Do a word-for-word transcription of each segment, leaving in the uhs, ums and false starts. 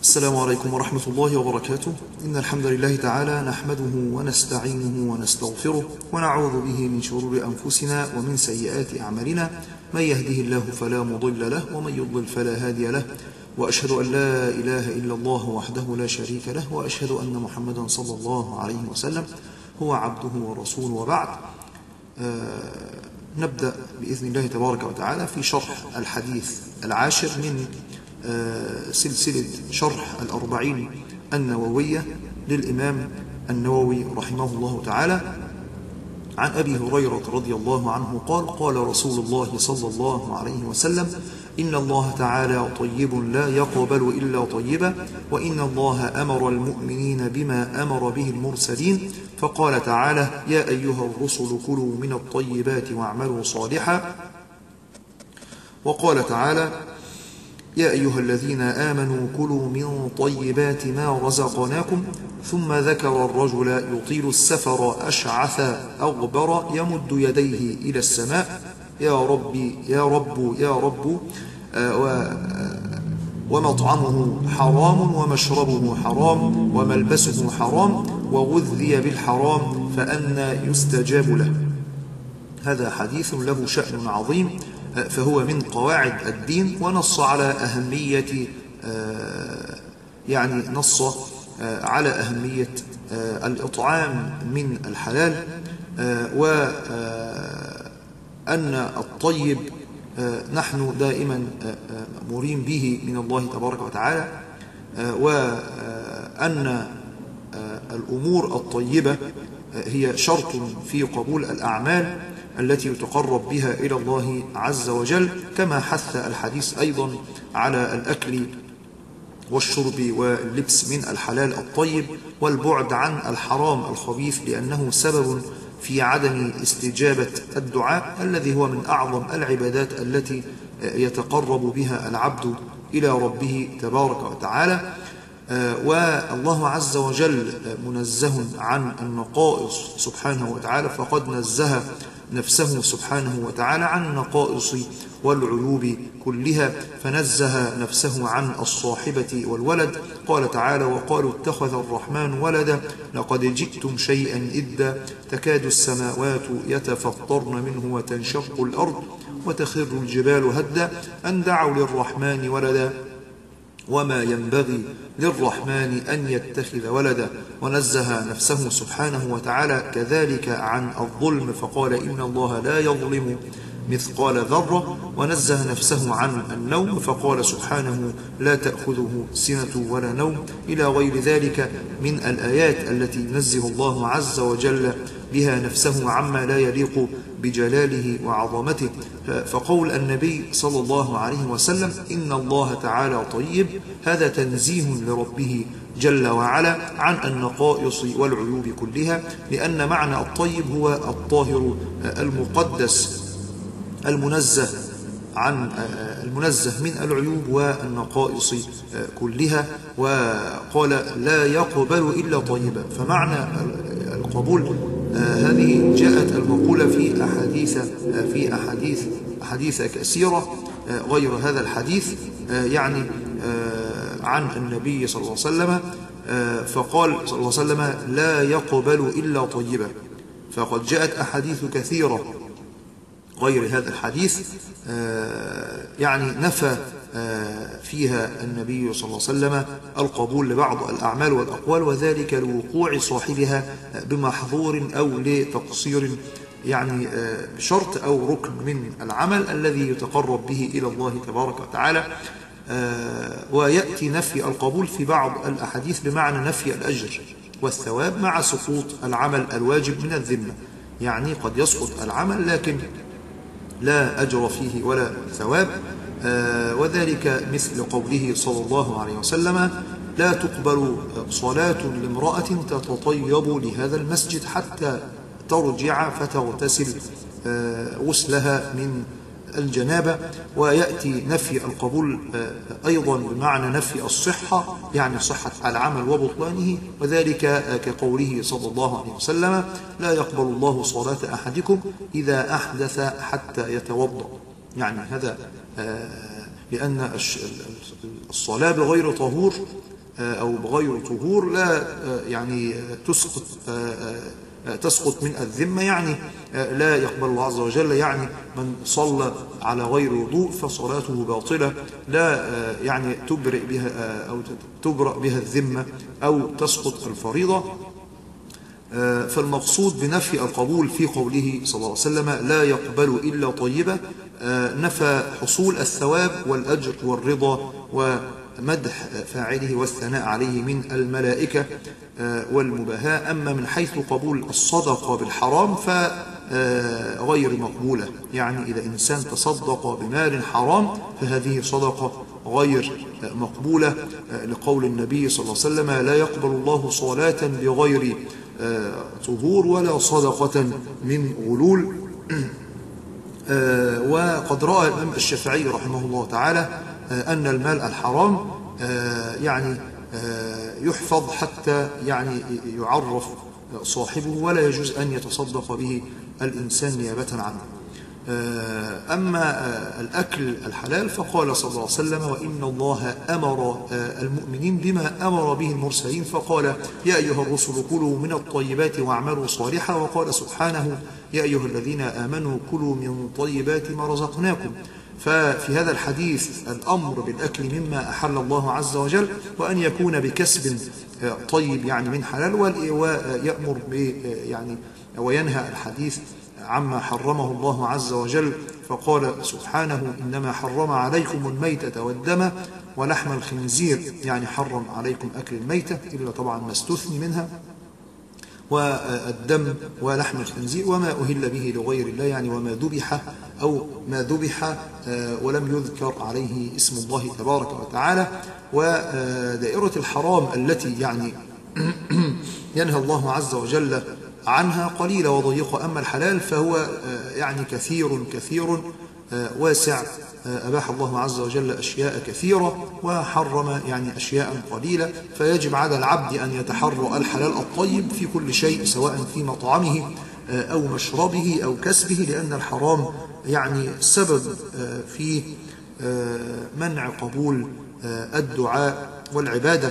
السلام عليكم ورحمة الله وبركاته. إن الحمد لله تعالى نحمده ونستعينه ونستغفره ونعوذ به من شرور أنفسنا ومن سيئات أعمالنا. من يهده الله فلا مضل له ومن يضلل فلا هادي له، وأشهد أن لا إله إلا الله وحده لا شريك له، وأشهد أن محمدا صلى الله عليه وسلم هو عبده ورسوله. وبعد، آه نبدأ بإذن الله تبارك وتعالى في شرح الحديث العاشر من سلسلة شرح الأربعين النووية للإمام النووي رحمه الله تعالى. عن أبي هريرة رضي الله عنه قال: قال رسول الله صلى الله عليه وسلم: إن الله تعالى طيب لا يقبل إلا طيبا، وإن الله أمر المؤمنين بما أمر به المرسلين، فقال تعالى: يا أيها الرسل كلوا من الطيبات واعملوا صالحا. وقال تعالى: يا أيها الذين آمنوا كلوا من طيبات ما رزقناكم. ثم ذكر الرجل يطيل السفر أشعث أغبر يمد يديه إلى السماء: يا ربي يا رب يا رب، ومطعمه حرام ومشربه حرام وملبسه حرام وغذي بالحرام فأنى يستجاب له. هذا حديث له شأن عظيم، فهو من قواعد الدين، ونص على أهمية يعني نص على أهمية الإطعام من الحلال، وأن الطيب نحن دائما مأمورين به من الله تبارك وتعالى، وأن الأمور الطيبة هي شرط في قبول الأعمال التي يتقرب بها إلى الله عز وجل، كما حث الحديث أيضا على الأكل والشرب واللبس من الحلال الطيب، والبعد عن الحرام الخبيث، لأنه سبب في عدم استجابة الدعاء الذي هو من أعظم العبادات التي يتقرب بها العبد إلى ربه تبارك وتعالى. والله عز وجل منزه عن النقائص سبحانه وتعالى، فقد نزه نفسه سبحانه وتعالى عن النقائص والعيوب كلها، فنزه نفسه عن الصاحبة والولد. قال تعالى: وقالوا اتخذ الرحمن ولدا لقد جئتم شيئا إدا تكاد السماوات يتفطرن منه وتنشق الأرض وتخر الجبال هدا أن دعوا للرحمن ولدا وما ينبغي للرحمن أن يتخذ ولدا. ونزه نفسه سبحانه وتعالى كذلك عن الظلم، فقال: إن الله لا يظلم مثقال ذرة. ونزه نفسه عن النوم، فقال سبحانه: لا تأخذه سنة ولا نوم، إلى غير ذلك من الآيات التي ينزه الله عز وجل بها نفسه عما لا يليق بجلاله وعظمته. فقول النبي صلى الله عليه وسلم: إن الله تعالى طيب، هذا تنزيه لربه جل وعلا عن النقائص والعيوب كلها، لأن معنى الطيب هو الطاهر المقدس المنزه عن المنزه من العيوب والنقائص كلها. وقال: لا يقبل إلا طيبا. فمعنى القبول هذه جاءت المقولة في أحاديث في أحاديث أحاديث كثيرة غير هذا الحديث، يعني عن النبي صلى الله عليه وسلم، فقال صلى الله عليه وسلم: لا يقبل إلا طيبا. فقد جاءت أحاديث كثيرة غير هذا الحديث يعني نفى فيها النبي صلى الله عليه وسلم القبول لبعض الأعمال والأقوال، وذلك لوقوع صاحبها بمحظور أو لتقصير، يعني شرط أو ركن من العمل الذي يتقرب به إلى الله تبارك وتعالى. ويأتي نفي القبول في بعض الأحاديث بمعنى نفي الأجر والثواب مع سقوط العمل الواجب من الذمة، يعني قد يسقط العمل لكن لا أجر فيه ولا ثواب. آه وذلك مثل قوله صلى الله عليه وسلم: لا تقبل صلاة لامرأة تتطيب لهذا المسجد حتى ترجع فتغتسل آه غسلها من الجنابة. ويأتي نفي القبول آه أيضا بمعنى نفي الصحة، يعني صحة العمل وبطلانه، وذلك آه كقوله صلى الله عليه وسلم: لا يقبل الله صلاة أحدكم إذا أحدث حتى يتوضأ. يعني هذا آه لأن الصلاة بغير طهور أو بغير طهور لا يعني تسقط تسقط من الذمة، يعني لا يقبل الله عز وجل، يعني من صلى على غير وضوء فصلاته باطلة لا يعني تبرئ بها أو تبرأ بها الذمة أو تسقط الفريضة. فالمقصود بنفي القبول في قوله صلى الله عليه وسلم لا يقبل إلا طيبة نفى حصول الثواب والأجر والرضا ومدح فاعله والثناء عليه من الملائكة والمباهاة. أما من حيث قبول الصدقة بالحرام فغير مقبولة، يعني إذا إنسان تصدق بمال حرام فهذه صدقة غير مقبولة، لقول النبي صلى الله عليه وسلم لا يقبل الله صلاة بغير طهور ولا صدقة من غلول. وقد رأى الإمام الشافعي رحمه الله تعالى أن المال الحرام يعني يحفظ حتى يعني يعرف صاحبه ولا يجوز أن يتصدق به الإنسان نيابة عنه. أما الأكل الحلال فقال صلى الله عليه وسلم وإن الله أمر المؤمنين بما أمر به المرسلين فقال يا أيها الرسل كلوا من الطيبات واعملوا صالحا، وقال سبحانه يا أيها الذين آمنوا كلوا من طيبات ما رزقناكم. ففي هذا الحديث الأمر بالأكل مما أحل الله عز وجل، وأن يكون بكسب طيب يعني من حلال، ويأمر ب يعني وينهى الحديث عما حرمه الله عز وجل، فقال سبحانه إنما حرم عليكم الميتة والدم ولحم الخنزير، يعني حرم عليكم أكل الميتة إلا طبعا ما استثني منها، والدم ولحم الخنزير وما أهل به لغير الله، يعني وما ذبح أو ما ذبح ولم يذكر عليه اسم الله تبارك وتعالى. ودائرة الحرام التي يعني ينهى الله عز وجل عنها قليلة وضيقة، أما الحلال فهو يعني كثير كثير واسع، أباح الله عز وجل أشياء كثيرة وحرم يعني أشياء قليلة، فيجب على العبد أن يتحرى الحلال الطيب في كل شيء سواء في مطعمه أو مشربه أو كسبه، لأن الحرام يعني سبب في منع قبول الدعاء والعبادة.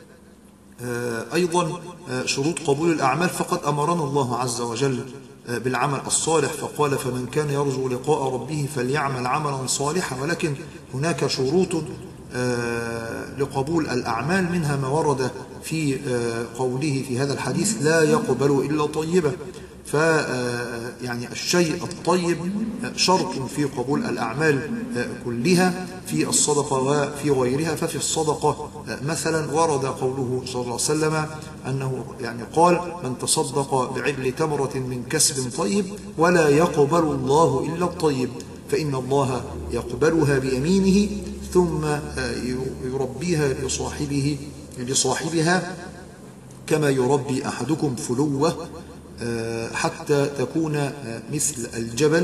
أيضا شروط قبول الأعمال، فقد أمرنا الله عز وجل بالعمل الصالح فقال فمن كان يرجو لقاء ربه فليعمل عملا صالحا، ولكن هناك شروط لقبول الأعمال، منها ما ورد في قوله في هذا الحديث لا يقبل إلا طيبة. ف يعني الشيء الطيب شرط في قبول الأعمال كلها في الصدقة وفي غيرها. ففي الصدقة مثلا ورد قوله صلى الله عليه وسلم أنه يعني قال من تصدق بعدل تمرة من كسب طيب ولا يقبل الله إلا الطيب فإن الله يقبلها بيمينه ثم يربيها لصاحبه لصاحبها كما يربي أحدكم فلوه حتى تكون مثل الجبل.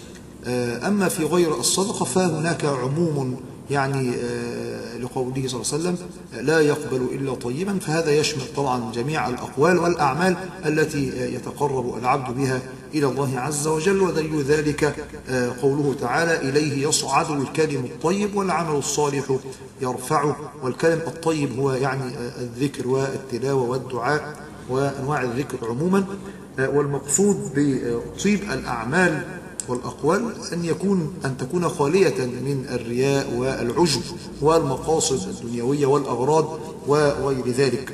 أما في غير الصدقة فهناك عموم يعني لقوله صلى الله عليه وسلم لا يقبل إلا طيبا، فهذا يشمل طبعا جميع الأقوال والأعمال التي يتقرب العبد بها إلى الله عز وجل. ودليل ذلك قوله تعالى إليه يصعد الكلم الطيب والعمل الصالح يرفعه. والكلم الطيب هو يعني الذكر والتلاوة والدعاء وأنواع الذكر عموما. والمقصود بطيب الأعمال والأقوال أن يكون أن تكون خالية من الرياء والعجب والمقاصد الدنيوية والأغراض وغير ذلك.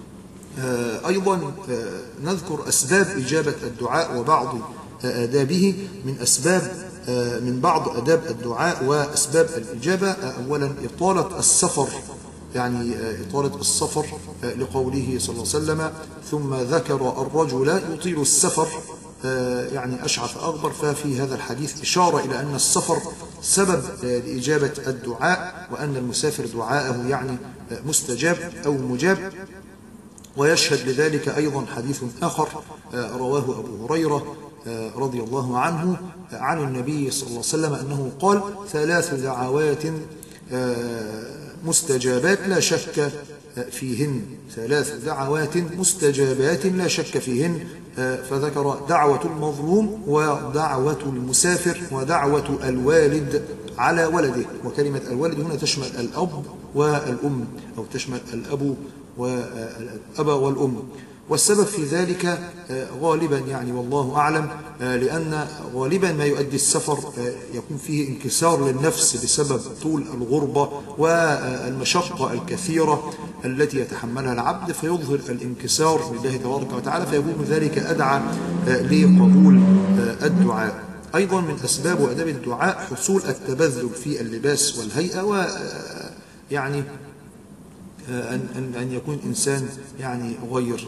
أيضا نذكر أسباب إجابة الدعاء وبعض آدابه. من أسباب من بعض آداب الدعاء وأسباب الإجابة أولا إطالة السفر، يعني إطالة السفر لقوله صلى الله عليه وسلم ثم ذكر الرجل يطيل السفر يعني أشعث أغبر. ففي هذا الحديث إشارة إلى أن السفر سبب لإجابة الدعاء وأن المسافر دعاءه يعني مستجاب أو مجاب. ويشهد لذلك أيضا حديث آخر رواه أبو هريرة رضي الله عنه عن النبي صلى الله عليه وسلم أنه قال ثلاث دعوات مستجابات لا شك فيهن ثلاث دعوات مستجابات لا شك فيهن، فذكر دعوة المظلوم ودعوة المسافر ودعوة الوالد على ولده. وكلمة الولد هنا تشمل الأب والأم، أو تشمل الأب والأب والأم. والسبب في ذلك غالبا يعني والله أعلم، لأن غالبا ما يؤدي السفر يكون فيه انكسار للنفس بسبب طول الغربة والمشقة الكثيرة التي يتحملها العبد، فيظهر الانكسار لله تبارك وتعالى، فيكون ذلك أدعى لقبول الدعاء. أيضا من أسباب وأداب الدعاء حصول التبذل في اللباس والهيئة، ويعني أن أن أن يكون إنسان يعني غير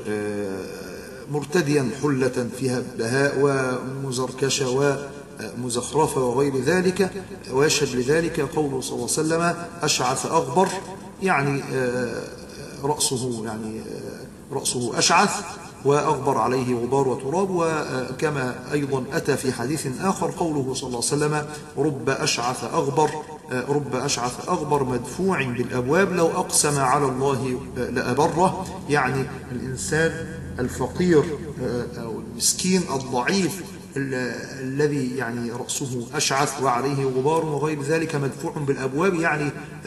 مرتديا حلة فيها بهاء ومزركشة ومزخرفة وغير ذلك. ويشهد لذلك قوله صلى الله عليه وسلم: أشعث أغبر، يعني رأسه يعني رأسه أشعث وأغبر عليه غبار وتراب. وكما أيضا أتى في حديث آخر قوله صلى الله عليه وسلم: رب أشعث أغبر رب أشعث أغبر مدفوع بالأبواب لو أقسم على الله لأبره. يعني الإنسان الفقير أو المسكين الضعيف الذي يعني رأسه أشعث وعليه غبار وغير ذلك مدفوع بالأبواب، يعني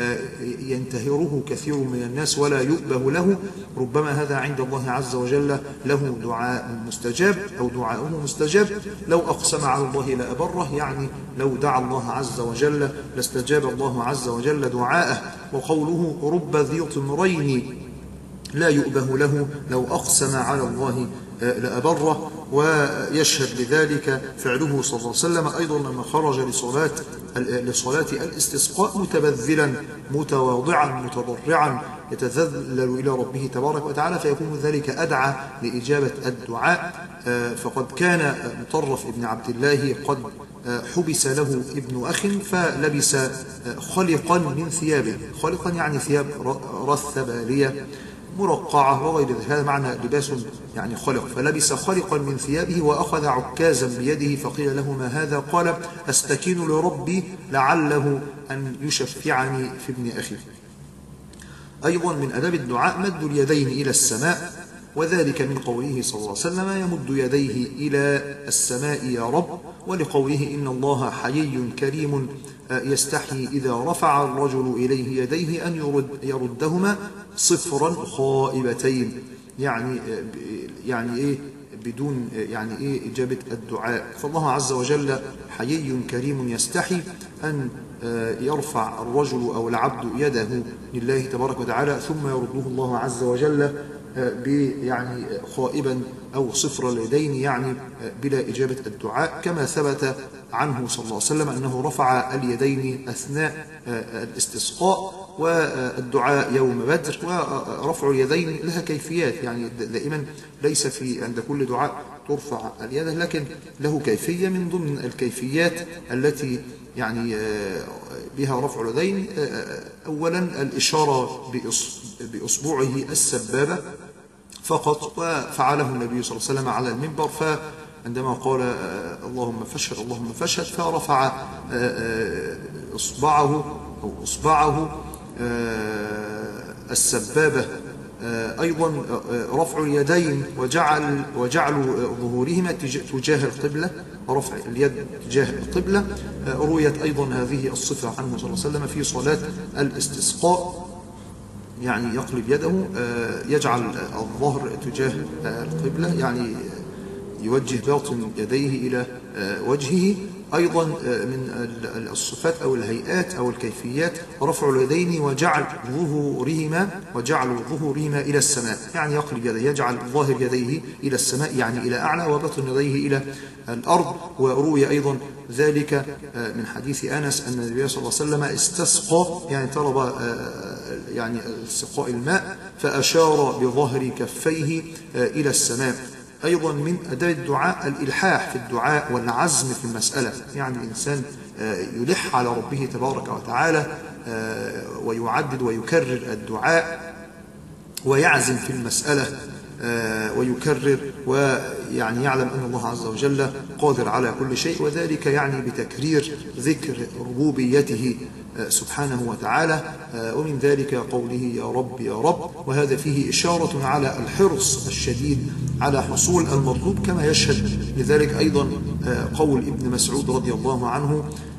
ينتهره كثير من الناس ولا يؤبه له، ربما هذا عند الله عز وجل له دعاء مستجاب أو دعاؤه مستجاب. لو أقسم على الله لأبره، يعني لو دعا الله عز وجل لاستجاب الله عز وجل دعاءه. وقوله: رب ذي طمرين لا يؤبه له لو أقسم على الله لأبره. ويشهد لذلك فعله صلى الله عليه وسلم أيضا لما خرج لصلاة لصلاة الاستسقاء متبذلا متواضعا متضرعا يتذلل إلى ربه تبارك وتعالى، فيكون ذلك أدعى لإجابة الدعاء. فقد كان مطرف ابن عبد الله قد حبس له ابن أخ فلبس خلقا من ثيابه، خلقا يعني ثياب رث بالية مرقعة وغير ذلك، هذا معنى لباس يعني خلق. فلبس خلقا من ثيابه وأخذ عكازا بيده، فقيل له: ما هذا؟ قال: أستكين لربي لعله أن يشفعني في ابن أخي. أيضا من أداب الدعاء مد اليدين إلى السماء، وذلك من قوله صلى الله عليه وسلم: يمد يديه إلى السماء يا رب، ولقوله: إن الله حيي كريم يستحي إذا رفع الرجل إليه يديه أن يرد يردهما صفرا خائبتين، يعني يعني إيه بدون يعني إيه إجابة الدعاء. فالله عز وجل حيي كريم يستحي أن يرفع الرجل أو العبد يده لله تبارك وتعالى ثم يرده الله عز وجل يعني خائبا أو صفر اليدين، يعني بلا إجابة الدعاء، كما ثبت عنه صلى الله عليه وسلم أنه رفع اليدين أثناء الاستسقاء والدعاء يوم بدر. ورفع اليدين لها كيفيات، يعني دائما ليس في عند كل دعاء ترفع اليد، لكن له كيفية من ضمن الكيفيات التي يعني بها رفع اليدين. أولا الإشارة بإصبعه السبابة فقط، وفعله النبي صلى الله عليه وسلم على المنبر، فعندما قال اللهم فاشهد اللهم فاشهد فرفع إصبعه أو إصبعه السبابة. أيضا رفع اليدين وجعل وجعل ظهورهما تجاه القبلة، رفع اليد تجاه القبلة. رويت أيضا هذه الصفة عنه صلى الله عليه وسلم في صلاة الاستسقاء، يعني يقلب يده يجعل الظهر تجاه القبلة، يعني يوجه باطن يديه إلى وجهه. أيضا من الصفات أو الهيئات أو الكيفيات رفع اليدين وجعل ظهورهما وجعل ظهورهما إلى السماء، يعني يقلب يديه يجعل ظاهر يديه إلى السماء يعني إلى أعلى، وبطن يديه إلى الأرض. وروي أيضا ذلك من حديث أنس أن النبي صلى الله عليه وسلم استسقى، يعني طلب يعني استسقاء الماء، فأشار بظهر كفيه إلى السماء. أيضا من أداء الدعاء الإلحاح في الدعاء والعزم في المسألة، يعني الإنسان يلح على ربه تبارك وتعالى ويعدد ويكرر الدعاء ويعزم في المسألة ويكرر، ويعني يعلم أن الله عز وجل قادر على كل شيء، وذلك يعني بتكرير ذكر ربوبيته سبحانه وتعالى. ومن ذلك قوله يا رب يا رب، وهذا فيه إشارة على الحرص الشديد على حصول المطلوب، كما يشهد لذلك أيضا قول ابن مسعود رضي الله عنه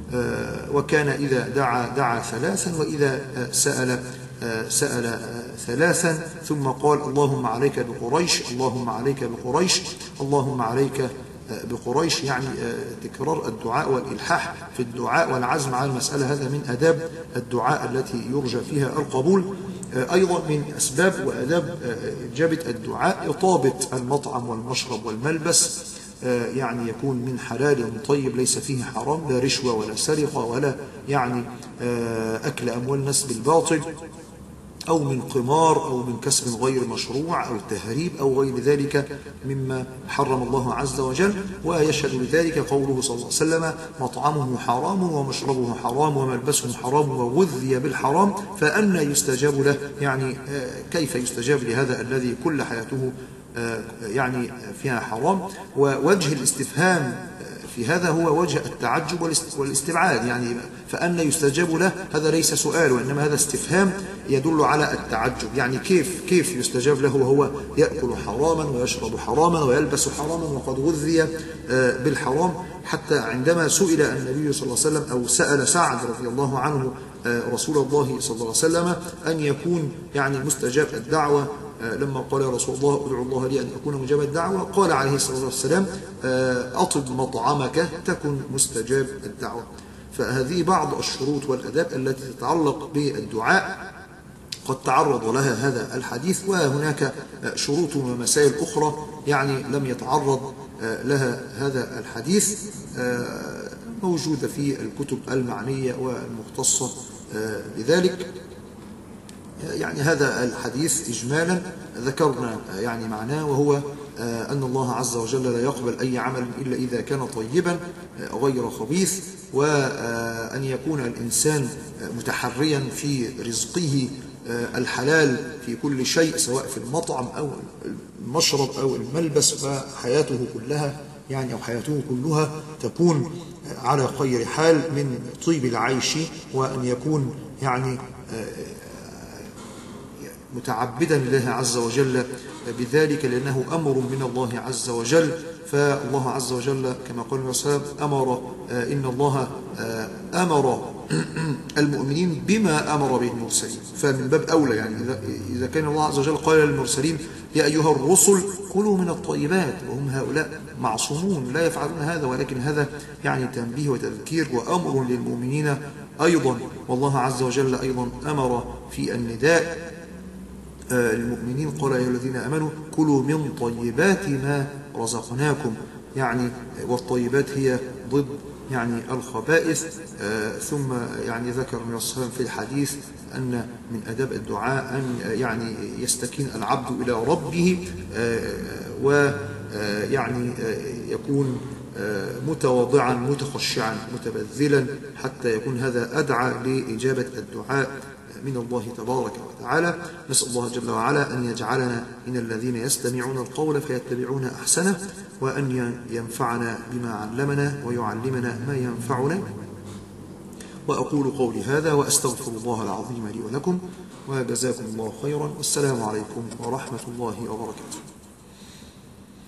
وكان إذا دعا دعا ثلاثا، وإذا سأل سأل ثلاثا، ثم قال اللهم عليك بقريش، اللهم عليك بقريش، اللهم عليك بقريش. يعني تكرار الدعاء والإلحاح في الدعاء والعزم على المسألة، هذا من آداب الدعاء التي يرجى فيها القبول. أيضا من أسباب وآداب إجابة الدعاء إطابة المطعم والمشرب والملبس، يعني يكون من حلال طيب ليس فيه حرام، لا رشوة ولا سرقة ولا يعني أكل أموال الناس بالباطل، أو من قمار أو من كسب غير مشروع أو تهريب أو غير ذلك مما حرم الله عز وجل. ويشهد لذلك قوله صلى الله عليه وسلم مطعمه حرام ومشربه حرام وملبسه حرام وغذي بالحرام فأنى يستجاب له. يعني كيف يستجاب لهذا الذي كل حياته يعني فيها حرام؟ ووجه الاستفهام في هذا هو وجه التعجب والاستبعاد، يعني فأن يستجاب له هذا ليس سؤال، وإنما هذا استفهام يدل على التعجب. يعني كيف كيف يستجاب له وهو يأكل حراما ويشرب حراما ويلبس حراما وقد غذي بالحرام؟ حتى عندما سئل النبي صلى الله عليه وسلم أو سأل سعد رضي الله عنه رسول الله صلى الله عليه وسلم أن يكون يعني مستجاب الدعوة، لما قال يا رسول الله ادعو الله لي أن أكون مجاب الدعوة، قال عليه الصلاة والسلام أطب مطعمك تكن مستجاب الدعوة. فهذه بعض الشروط والأداب التي تتعلق بالدعاء قد تعرض لها هذا الحديث، وهناك شروط ومسائل أخرى يعني لم يتعرض لها هذا الحديث، موجودة في الكتب المعنية والمختصة بذلك. يعني هذا الحديث إجمالا ذكرنا يعني معناه، وهو أن الله عز وجل لا يقبل أي عمل إلا إذا كان طيبا غير خبيث، وأن يكون الإنسان متحريا في رزقه الحلال في كل شيء، سواء في المطعم أو المشرب أو الملبس، فحياته كلها يعني أو حياته كلها تكون على خير حال من طيب العيش، وأن يكون يعني متعبدا لله عز وجل بذلك، لأنه أمر من الله عز وجل. فالله عز وجل كما قال النبي صلى الله عليه وسلم أمر إن الله أمر المؤمنين بما أمر به المرسلين، فمن باب أولى يعني إذا كان الله عز وجل قال للمرسلين يا أيها الرسل كلوا من الطيبات، وهم هؤلاء معصومون لا يفعلون هذا، ولكن هذا يعني تنبيه وتذكير وأمر للمؤمنين أيضا. والله عز وجل أيضا أمر في النداء المؤمنين قال يا الذين آمنوا كلوا من طيبات ما رزقناكم، يعني والطيبات هي ضد يعني الخبائث. ثم يعني ذكر النبي صلى الله عليه وسلم في الحديث أن من أداب الدعاء أن يعني يستكين العبد إلى ربه، ويعني يكون متواضعا متخشعا متبذلا، حتى يكون هذا أدعى لإجابة الدعاء من الله تبارك وتعالى. نسأل الله جل وعلا أن يجعلنا من الذين يستمعون القول فيتبعون أحسنه، وأن ينفعنا بما علمنا ويعلمنا ما ينفعنا. وأقول قولي هذا وأستغفر الله العظيم لي ولكم، وجزاكم الله خيرا، والسلام عليكم ورحمة الله وبركاته.